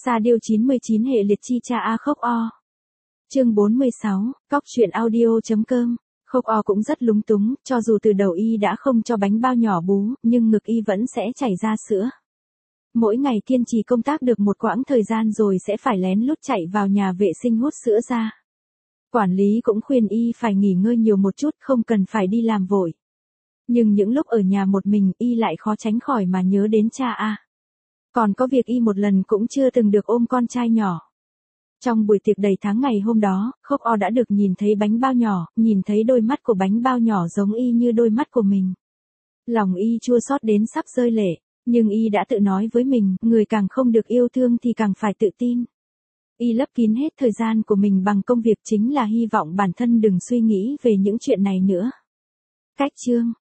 Sa điêu 99 hệ liệt chi cha a khốc o. Chương 46, cóc truyện audio.com. Khốc o cũng rất lúng túng, cho dù từ đầu y đã không cho bánh bao nhỏ bú, nhưng ngực y vẫn sẽ chảy ra sữa. Mỗi ngày kiên trì công tác được một quãng thời gian rồi sẽ phải lén lút chạy vào nhà vệ sinh hút sữa ra. Quản lý cũng khuyên y phải nghỉ ngơi nhiều một chút, không cần phải đi làm vội. Nhưng những lúc ở nhà một mình y lại khó tránh khỏi mà nhớ đến cha a. Còn có việc y một lần cũng chưa từng được ôm con trai nhỏ. Trong buổi tiệc đầy tháng ngày hôm đó, Khốc o đã được nhìn thấy bánh bao nhỏ, nhìn thấy đôi mắt của bánh bao nhỏ giống y như đôi mắt của mình. Lòng y chua xót đến sắp rơi lệ, nhưng y đã tự nói với mình, người càng không được yêu thương thì càng phải tự tin. Y lấp kín hết thời gian của mình bằng công việc, chính là hy vọng bản thân đừng suy nghĩ về những chuyện này nữa. Cách chương